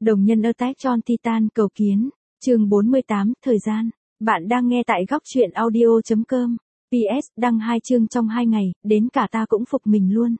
Đồng nhân Attack on Titan cầu kiến. Chương 48, thời gian. Bạn đang nghe tại góc truyện audio.com. PS, đăng 2 chương trong 2 ngày, đến cả ta cũng phục mình luôn.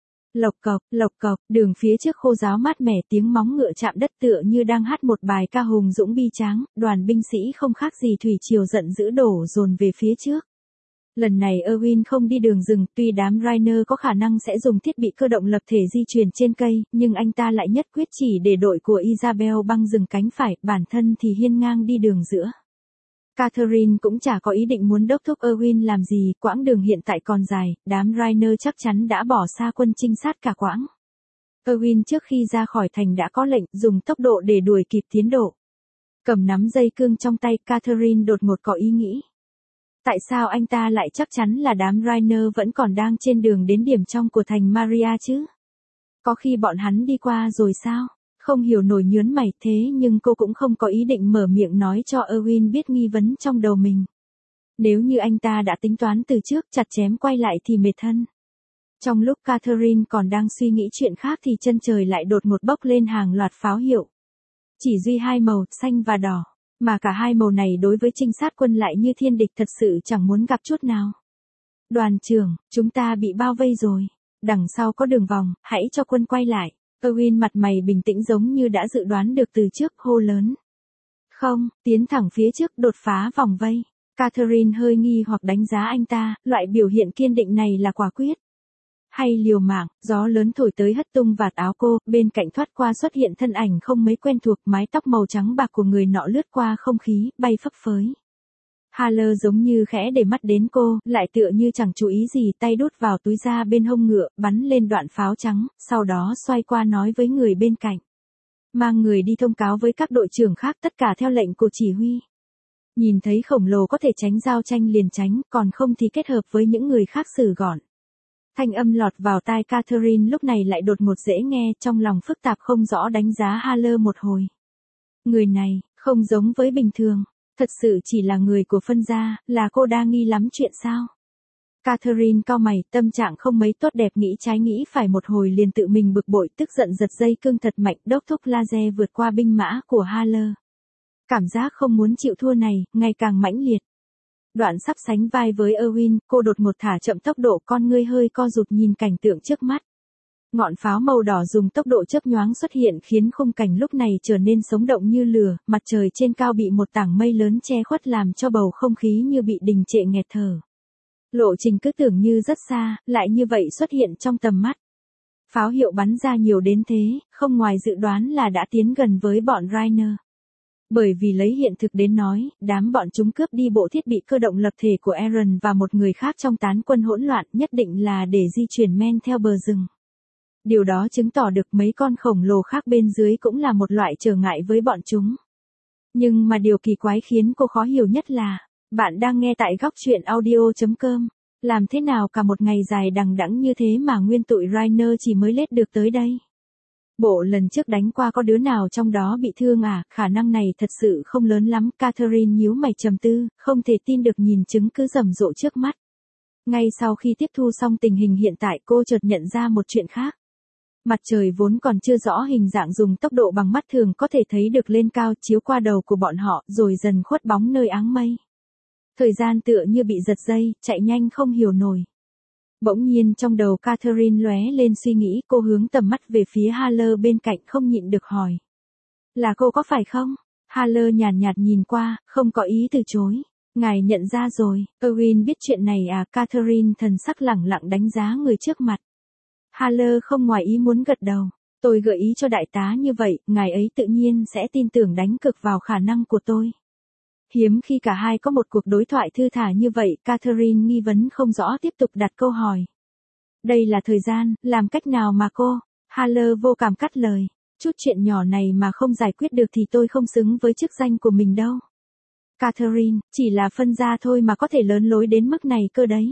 Lộc cộc, đường phía trước khô ráo mát mẻ, tiếng móng ngựa chạm đất tựa như đang hát một bài ca hùng dũng bi tráng, đoàn binh sĩ không khác gì thủy triều giận dữ đổ dồn về phía trước. Lần này Erwin không đi đường rừng, tuy đám Rainer có khả năng sẽ dùng thiết bị cơ động lập thể di chuyển trên cây, nhưng anh ta lại nhất quyết chỉ để đội của Isabel băng rừng cánh phải, bản thân thì hiên ngang đi đường giữa. Catherine cũng chả có ý định muốn đốc thúc Erwin làm gì, quãng đường hiện tại còn dài, đám Rainer chắc chắn đã bỏ xa quân trinh sát cả quãng. Erwin trước khi ra khỏi thành đã có lệnh dùng tốc độ để đuổi kịp tiến độ. Cầm nắm dây cương trong tay, Catherine đột ngột có ý nghĩ. Tại sao anh ta lại chắc chắn là đám Rainer vẫn còn đang trên đường đến điểm trong của thành Maria chứ? Có khi bọn hắn đi qua rồi sao? Không hiểu nổi nhớn mày, thế nhưng cô cũng không có ý định mở miệng nói cho Erwin biết nghi vấn trong đầu mình. Nếu như anh ta đã tính toán từ trước, chặt chém quay lại thì mệt thân. Trong lúc Catherine còn đang suy nghĩ chuyện khác thì chân trời lại đột ngột bốc lên hàng loạt pháo hiệu. Chỉ duy hai màu, xanh và đỏ. Mà cả hai màu này đối với trinh sát quân lại như thiên địch, thật sự chẳng muốn gặp chút nào. Đoàn trưởng, chúng ta bị bao vây rồi. Đằng sau có đường vòng, hãy cho quân quay lại. Erwin mặt mày bình tĩnh giống như đã dự đoán được từ trước, hô lớn. Không, tiến thẳng phía trước, đột phá vòng vây. Catherine hơi nghi hoặc đánh giá anh ta, loại biểu hiện kiên định này là quả quyết. Hay liều mạng, gió lớn thổi tới hất tung vạt áo cô, bên cạnh thoát qua xuất hiện thân ảnh không mấy quen thuộc, mái tóc màu trắng bạc của người nọ lướt qua không khí, bay phấp phới. Haller giống như khẽ để mắt đến cô, lại tựa như chẳng chú ý gì, tay đút vào túi da bên hông ngựa, bắn lên đoạn pháo trắng, sau đó xoay qua nói với người bên cạnh. Mang người đi thông cáo với các đội trưởng khác, tất cả theo lệnh của chỉ huy. Nhìn thấy khổng lồ có thể tránh giao tranh liền tránh, còn không thì kết hợp với những người khác xử gọn. Thanh âm lọt vào tai Catherine lúc này lại đột ngột dễ nghe, trong lòng phức tạp không rõ đánh giá Haller một hồi. Người này, không giống với bình thường, thật sự chỉ là người của phân gia, là cô đa nghi lắm chuyện sao? Catherine cau mày, tâm trạng không mấy tốt đẹp, nghĩ trái nghĩ phải một hồi liền tự mình bực bội, tức giận giật dây cương thật mạnh, đốc thúc laser vượt qua binh mã của Haller. Cảm giác không muốn chịu thua này, ngày càng mãnh liệt. Đoạn sắp sánh vai với Erwin, cô đột ngột thả chậm tốc độ, con ngươi hơi co rụt nhìn cảnh tượng trước mắt. Ngọn pháo màu đỏ dùng tốc độ chớp nhoáng xuất hiện khiến khung cảnh lúc này trở nên sống động như lửa, mặt trời trên cao bị một tảng mây lớn che khuất làm cho bầu không khí như bị đình trệ nghẹt thở. Lộ trình cứ tưởng như rất xa, lại như vậy xuất hiện trong tầm mắt. Pháo hiệu bắn ra nhiều đến thế, không ngoài dự đoán là đã tiến gần với bọn Rainer. Bởi vì lấy hiện thực đến nói, đám bọn chúng cướp đi bộ thiết bị cơ động lập thể của Aaron và một người khác trong tán quân hỗn loạn, nhất định là để di chuyển men theo bờ rừng. Điều đó chứng tỏ được mấy con khổng lồ khác bên dưới cũng là một loại trở ngại với bọn chúng. Nhưng mà điều kỳ quái khiến cô khó hiểu nhất là, bạn đang nghe tại góc truyện audio.com, làm thế nào cả một ngày dài đằng đẵng như thế mà nguyên tụi Rainer chỉ mới lết được tới đây. Bộ lần trước đánh qua có đứa nào trong đó bị thương à, khả năng này thật sự không lớn lắm. Catherine nhíu mày trầm tư, không thể tin được nhìn chứng cứ rầm rộ trước mắt. Ngay sau khi tiếp thu xong tình hình hiện tại, cô chợt nhận ra một chuyện khác. Mặt trời vốn còn chưa rõ hình dạng, dùng tốc độ bằng mắt thường có thể thấy được lên cao, chiếu qua đầu của bọn họ, rồi dần khuất bóng nơi áng mây. Thời gian tựa như bị giật dây, chạy nhanh không hiểu nổi. Bỗng nhiên trong đầu Catherine lóe lên suy nghĩ, cô hướng tầm mắt về phía Haller bên cạnh, không nhịn được hỏi. Là cô có phải không? Haller nhàn nhạt nhìn qua, không có ý từ chối. Ngài nhận ra rồi, Erwin biết chuyện này à? Catherine thần sắc lẳng lặng đánh giá người trước mặt. Haller không ngoài ý muốn gật đầu. Tôi gợi ý cho đại tá như vậy, ngài ấy tự nhiên sẽ tin tưởng đánh cược vào khả năng của tôi. Hiếm khi cả hai có một cuộc đối thoại thư thả như vậy, Catherine nghi vấn không rõ tiếp tục đặt câu hỏi. Đây là thời gian, làm cách nào mà cô? Haller vô cảm cắt lời. Chút chuyện nhỏ này mà không giải quyết được thì tôi không xứng với chức danh của mình đâu. Catherine, chỉ là phân gia thôi mà có thể lớn lối đến mức này cơ đấy.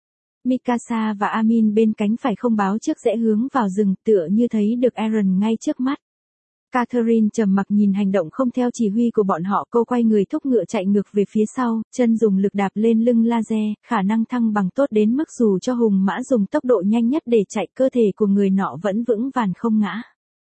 Mikasa và Amin bên cánh phải không báo trước rẽ hướng vào rừng, tựa như thấy được Aaron ngay trước mắt. Catherine trầm mặc nhìn hành động không theo chỉ huy của bọn họ, cô quay người thúc ngựa chạy ngược về phía sau, chân dùng lực đạp lên lưng laser, khả năng thăng bằng tốt đến mức dù cho hùng mã dùng tốc độ nhanh nhất để chạy, cơ thể của người nọ vẫn vững vàng không ngã.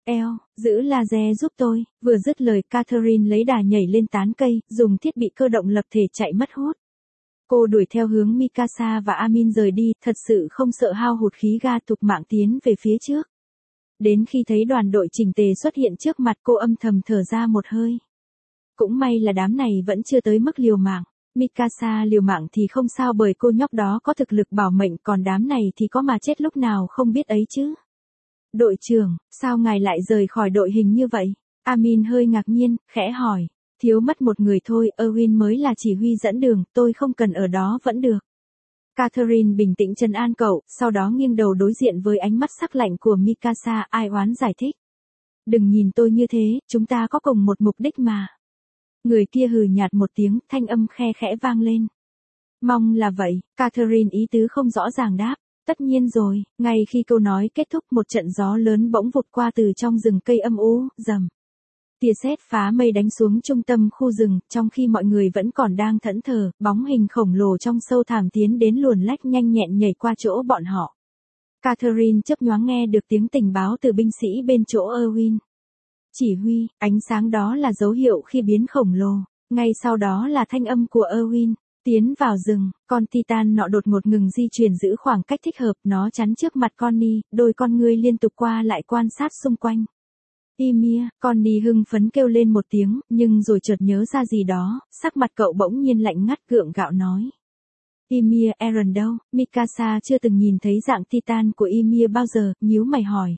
Eo, giữ laser giúp tôi, vừa dứt lời Catherine lấy đà nhảy lên tán cây, dùng thiết bị cơ động lập thể chạy mất hút. Cô đuổi theo hướng Mikasa và Amin rời đi, thật sự không sợ hao hụt khí ga thục mạng tiến về phía trước. Đến khi thấy đoàn đội chỉnh tề xuất hiện trước mặt cô âm thầm thở ra một hơi. Cũng may là đám này vẫn chưa tới mức liều mạng. Mikasa liều mạng thì không sao bởi cô nhóc đó có thực lực bảo mệnh, còn đám này thì có mà chết lúc nào không biết ấy chứ. Đội trưởng, sao ngài lại rời khỏi đội hình như vậy? Amin hơi ngạc nhiên, khẽ hỏi. Thiếu mất một người thôi, Erwin mới là chỉ huy dẫn đường, tôi không cần ở đó vẫn được. Catherine bình tĩnh trấn an cậu, sau đó nghiêng đầu đối diện với ánh mắt sắc lạnh của Mikasa, ai oán giải thích. Đừng nhìn tôi như thế, chúng ta có cùng một mục đích mà. Người kia hừ nhạt một tiếng, thanh âm khe khẽ vang lên. Mong là vậy, Catherine ý tứ không rõ ràng đáp. Tất nhiên rồi, ngay khi câu nói kết thúc một trận gió lớn bỗng vụt qua từ trong rừng cây âm u, rầm. Tia sét phá mây đánh xuống trung tâm khu rừng, trong khi mọi người vẫn còn đang thẫn thờ, bóng hình khổng lồ trong sâu thẳm tiến đến luồn lách nhanh nhẹn nhảy qua chỗ bọn họ. Catherine chớp nhoáng nghe được tiếng tình báo từ binh sĩ bên chỗ Erwin. Chỉ huy, ánh sáng đó là dấu hiệu khi biến khổng lồ, ngay sau đó là thanh âm của Erwin. Tiến vào rừng, con Titan nọ đột ngột ngừng di chuyển giữ khoảng cách thích hợp, nó chắn trước mặt Connie, đôi con ngươi liên tục qua lại quan sát xung quanh. Ymir, Connie hưng phấn kêu lên một tiếng, nhưng rồi chợt nhớ ra gì đó, sắc mặt cậu bỗng nhiên lạnh ngắt gượng gạo nói. Ymir, Eren đâu? Mikasa chưa từng nhìn thấy dạng Titan của Ymir bao giờ, nhíu mày hỏi.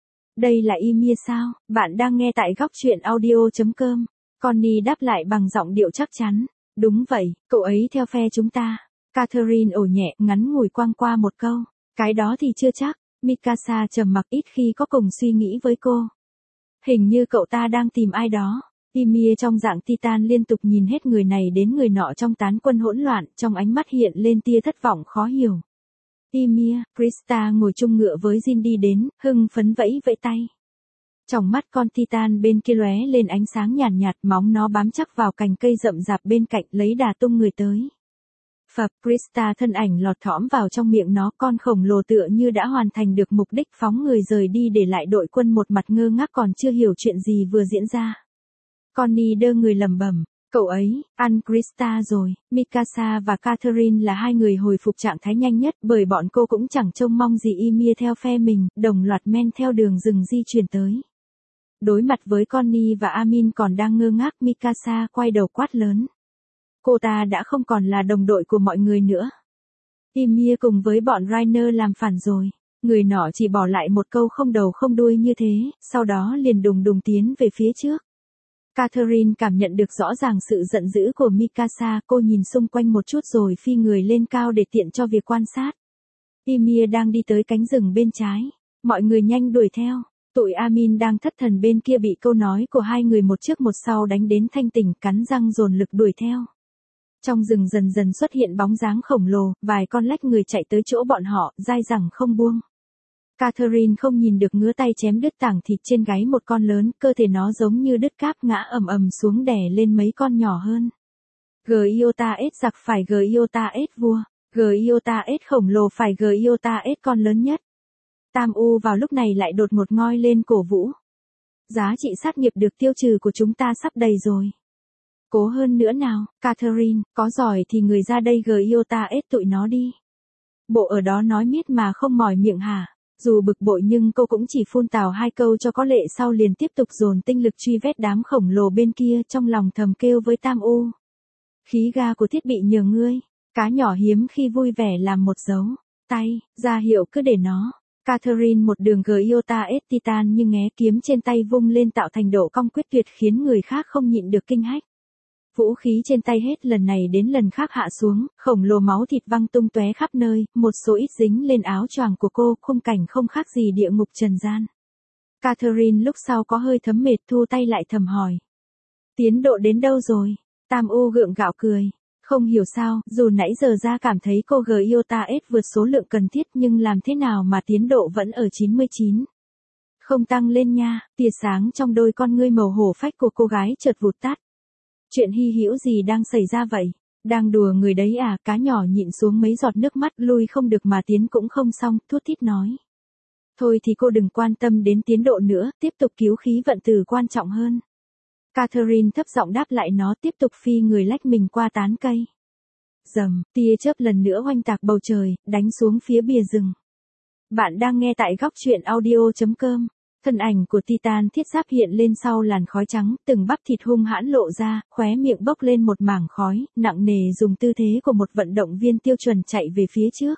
Đây là Ymir sao? Bạn đang nghe tại góc truyện audio.com. Connie đáp lại bằng giọng điệu chắc chắn. Đúng vậy, cậu ấy theo phe chúng ta. Catherine ồ nhẹ, ngắn ngủi quăng qua một câu. Cái đó thì chưa chắc. Mikasa trầm mặc ít khi có cùng suy nghĩ với cô. Hình như cậu ta đang tìm ai đó. Ymir trong dạng Titan liên tục nhìn hết người này đến người nọ trong tán quân hỗn loạn, trong ánh mắt hiện lên tia thất vọng khó hiểu. Ymir, Krista ngồi chung ngựa với Jin đi đến, hưng phấn vẫy vẫy tay. Trong mắt con Titan bên kia lóe lên ánh sáng nhàn nhạt, móng nó bám chắc vào cành cây rậm rạp bên cạnh lấy đà tung người tới. Phập, Krista thân ảnh lọt thõm vào trong miệng nó, con khổng lồ tựa như đã hoàn thành được mục đích phóng người rời đi để lại đội quân một mặt ngơ ngác còn chưa hiểu chuyện gì vừa diễn ra. Connie đơ người lẩm bẩm, cậu ấy, ăn Krista rồi. Mikasa và Catherine là hai người hồi phục trạng thái nhanh nhất bởi bọn cô cũng chẳng trông mong gì Ymir theo phe mình, đồng loạt men theo đường rừng di chuyển tới. Đối mặt với Connie và Amin còn đang ngơ ngác, Mikasa quay đầu quát lớn. Cô ta đã không còn là đồng đội của mọi người nữa. Ymir cùng với bọn Rainer làm phản rồi. Người nọ chỉ bỏ lại một câu không đầu không đuôi như thế, sau đó liền đùng đùng tiến về phía trước. Catherine cảm nhận được rõ ràng sự giận dữ của Mikasa, cô nhìn xung quanh một chút rồi phi người lên cao để tiện cho việc quan sát. Ymir đang đi tới cánh rừng bên trái. Mọi người nhanh đuổi theo. Tụi Amin đang thất thần bên kia bị câu nói của hai người một trước một sau đánh đến thanh tỉnh, cắn răng dồn lực đuổi theo. Trong rừng dần dần xuất hiện bóng dáng khổng lồ, vài con lách người chạy tới chỗ bọn họ, dai dẳng không buông. Catherine không nhìn được ngứa tay chém đứt tảng thịt trên gáy một con lớn, cơ thể nó giống như đứt cáp ngã ầm ầm xuống đè lên mấy con nhỏ hơn. Giota S giặc phải Giota S vua, Giota S khổng lồ phải Giota S con lớn nhất. Tam U vào lúc này lại đột ngột ngoi lên cổ vũ. Giá trị sát nghiệp được tiêu trừ của chúng ta sắp đầy rồi. Cố hơn nữa nào, Catherine, có giỏi thì người ra đây Giota S tụi nó đi. Bộ ở đó nói miết mà không mỏi miệng hả? Dù bực bội nhưng cô cũng chỉ phun tào hai câu cho có lệ, sau liền tiếp tục dồn tinh lực truy vết đám khổng lồ bên kia, trong lòng thầm kêu với Tam U. Khí ga của thiết bị nhờ ngươi. Cá nhỏ hiếm khi vui vẻ làm một dấu tay, ra hiệu cứ để nó. Catherine một đường Giota S Titan như ngé kiếm trên tay vung lên tạo thành độ cong quyết tuyệt khiến người khác không nhịn được kinh hách. Vũ khí trên tay hết lần này đến lần khác hạ xuống, khổng lồ máu thịt văng tung tóe khắp nơi, một số ít dính lên áo choàng của cô, khung cảnh không khác gì địa ngục trần gian. Catherine lúc sau có hơi thấm mệt thu tay lại thầm hỏi. Tiến độ đến đâu rồi? Tam U gượng gạo cười. Không hiểu sao, dù nãy giờ ra cảm thấy cô Giota S vượt số lượng cần thiết nhưng làm thế nào mà tiến độ vẫn ở 99. Không tăng lên nha, tia sáng trong đôi con ngươi màu hổ phách của cô gái chợt vụt tắt. Chuyện hy hữu gì đang xảy ra vậy? Đang đùa người đấy à? Cá nhỏ nhịn xuống mấy giọt nước mắt, lui không được mà tiến cũng không xong, thút thít nói. Thôi thì cô đừng quan tâm đến tiến độ nữa, tiếp tục cứu khí vận tử quan trọng hơn. Catherine thấp giọng đáp lại nó, tiếp tục phi người lách mình qua tán cây. Rầm, tia chớp lần nữa oanh tạc bầu trời, đánh xuống phía bìa rừng. Bạn đang nghe tại góc truyện audio.com. Thân ảnh của Titan thiết giáp hiện lên sau làn khói trắng, từng bắp thịt hung hãn lộ ra, khóe miệng bốc lên một mảng khói, nặng nề dùng tư thế của một vận động viên tiêu chuẩn chạy về phía trước.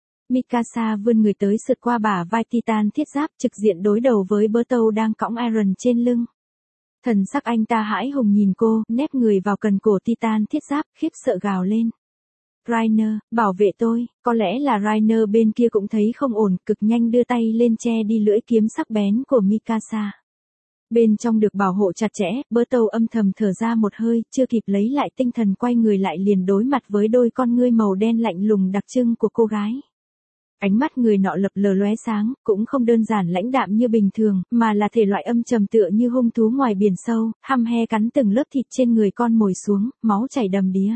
Mikasa vươn người tới sượt qua bả vai Titan thiết giáp, trực diện đối đầu với Bertolt đang cõng Aaron trên lưng. Thần sắc anh ta hãi hùng nhìn cô, nép người vào cần cổ Titan thiết giáp, khiếp sợ gào lên. Rainer, bảo vệ tôi. Có lẽ là Rainer bên kia cũng thấy không ổn, cực nhanh đưa tay lên che đi lưỡi kiếm sắc bén của Mikasa. Bên trong được bảo hộ chặt chẽ, Bertolt âm thầm thở ra một hơi, chưa kịp lấy lại tinh thần quay người lại liền đối mặt với đôi con ngươi màu đen lạnh lùng đặc trưng của cô gái. Ánh mắt người nọ lập lờ lóe sáng, cũng không đơn giản lãnh đạm như bình thường, mà là thể loại âm trầm tựa như hung thú ngoài biển sâu, hăm he cắn từng lớp thịt trên người con mồi xuống, máu chảy đầm đìa.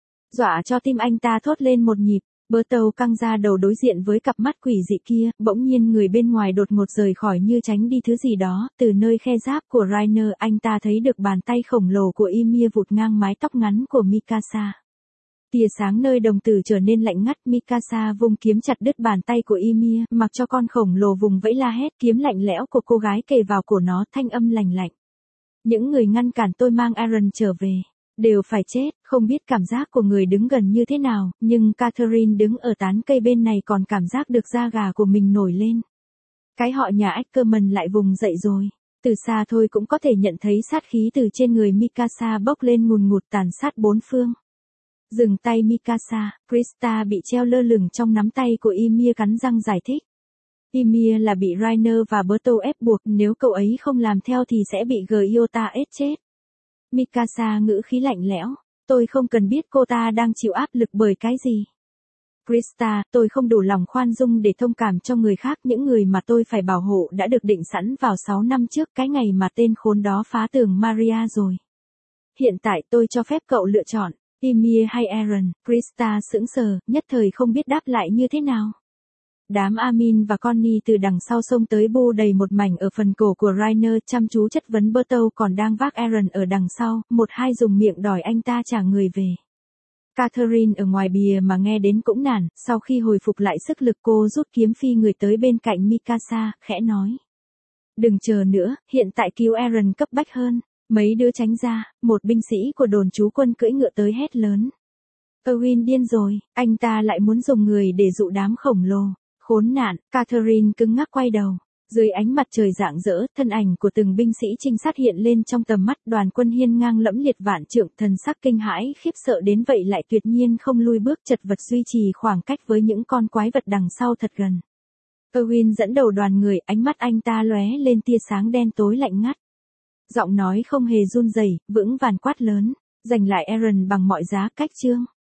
Dọa cho tim anh ta thốt lên một nhịp, Bertolt căng ra đầu đối diện với cặp mắt quỷ dị kia, bỗng nhiên người bên ngoài đột ngột rời khỏi như tránh đi thứ gì đó, từ nơi khe giáp của Rainer anh ta thấy được bàn tay khổng lồ của Ymir vụt ngang mái tóc ngắn của Mikasa. Tia sáng nơi đồng tử trở nên lạnh ngắt, Mikasa vung kiếm chặt đứt bàn tay của Ymir, mặc cho con khổng lồ vùng vẫy la hét, kiếm lạnh lẽo của cô gái kề vào cổ nó, thanh âm lành lạnh. Những người ngăn cản tôi mang Aaron trở về, đều phải chết. Không biết cảm giác của người đứng gần như thế nào, nhưng Catherine đứng ở tán cây bên này còn cảm giác được da gà của mình nổi lên. Cái họ nhà Ackerman lại vùng dậy rồi. Từ xa thôi cũng có thể nhận thấy sát khí từ trên người Mikasa bốc lên ngùn ngụt tàn sát bốn phương. Dừng tay Mikasa, Krista bị treo lơ lửng trong nắm tay của Ymir cắn răng giải thích. Ymir là bị Rainer và Bertolt ép buộc, nếu cậu ấy không làm theo thì sẽ bị Giota ết chết. Mikasa ngữ khí lạnh lẽo, tôi không cần biết cô ta đang chịu áp lực bởi cái gì. Krista, tôi không đủ lòng khoan dung để thông cảm cho người khác, những người mà tôi phải bảo hộ đã được định sẵn vào 6 năm trước, cái ngày mà tên khốn đó phá tường Maria rồi. Hiện tại tôi cho phép cậu lựa chọn, Ymir hay Aaron. Krista sững sờ, nhất thời không biết đáp lại như thế nào. Đám Armin và Connie từ đằng sau xông tới bô đầy một mảnh ở phần cổ của Rainer, chăm chú chất vấn Bertolt còn đang vác Aaron ở đằng sau, một hai dùng miệng đòi anh ta trả người về. Catherine ở ngoài bìa mà nghe đến cũng nản, sau khi hồi phục lại sức lực cô rút kiếm phi người tới bên cạnh Mikasa, khẽ nói. Đừng chờ nữa, hiện tại cứu Aaron cấp bách hơn. Mấy đứa tránh ra, một binh sĩ của đồn trú quân cưỡi ngựa tới hét lớn. Owen điên rồi, anh ta lại muốn dùng người để dụ đám khổng lồ. Khốn nạn, Catherine cứng ngắc quay đầu. Dưới ánh mặt trời rạng rỡ, thân ảnh của từng binh sĩ trinh sát hiện lên trong tầm mắt, đoàn quân hiên ngang lẫm liệt vạn trượng, thần sắc kinh hãi khiếp sợ đến vậy lại tuyệt nhiên không lui bước, chật vật duy trì khoảng cách với những con quái vật đằng sau thật gần. Owen dẫn đầu đoàn người, ánh mắt anh ta lóe lên tia sáng đen tối lạnh ngắt. Giọng nói không hề run rẩy, vững vàng quát lớn, giành lại Aaron bằng mọi giá, cách chương.